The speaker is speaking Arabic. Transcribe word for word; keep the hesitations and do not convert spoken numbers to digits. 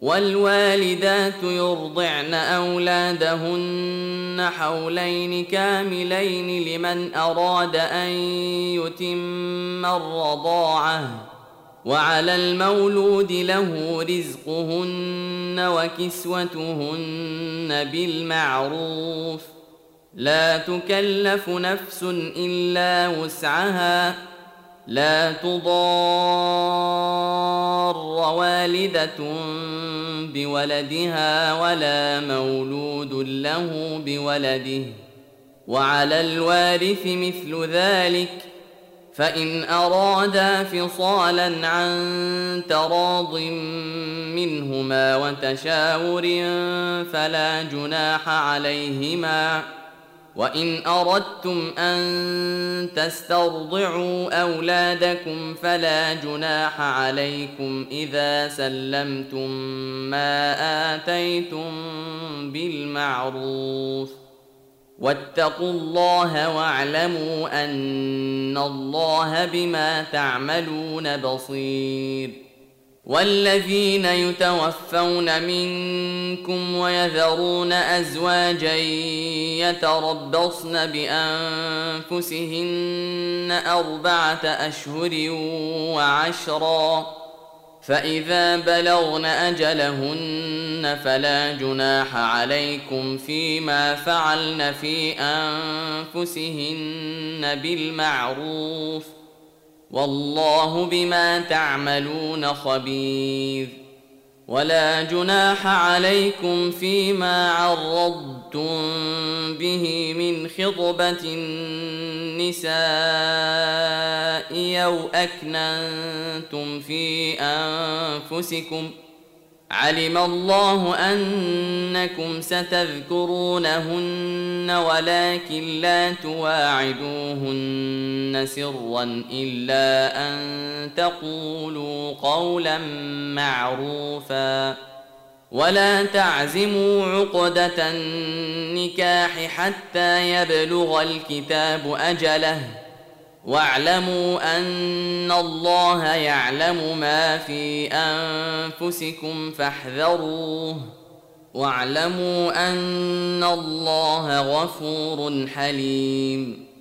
والوالدات يرضعن أولادهن حولين كاملين لمن أراد أن يتم الرضاعة، وعلى المولود له رزقهن وكسوتهن بالمعروف، لا تكلف نفس إلا وسعها، لا تضار والدة بولدها ولا مولود له بولده، وعلى الوارث مثل ذلك، فإن أرادا فصالا عن تراض منهما وتشاور فلا جناح عليهما. وإن أردتم أن تسترضعوا أولادكم فلا جناح عليكم إذا سلمتم ما آتيتم بالمعروف، واتقوا الله واعلموا أن الله بما تعملون بصير. والذين يتوفون منكم ويذرون أزواجا يتربصن بأنفسهن أربعة أشهر وعشرا، فإذا بلغن أجلهن فلا جناح عليكم فيما فعلن في أنفسهن بالمعروف، والله بما تعملون خبير. ولا جناح عليكم فيما عرضتم به من خطبة النساء أو أكننتم في أنفسكم، علم الله أنكم ستذكرونهن ولكن لا تواعدوهن سرا إلا أن تقولوا قولا معروفا، ولا تعزموا عقدة النكاح حتى يبلغ الكتاب أجله، واعلموا أن الله يعلم ما في أنفسكم فاحذروه، واعلموا أن الله غفور حليم.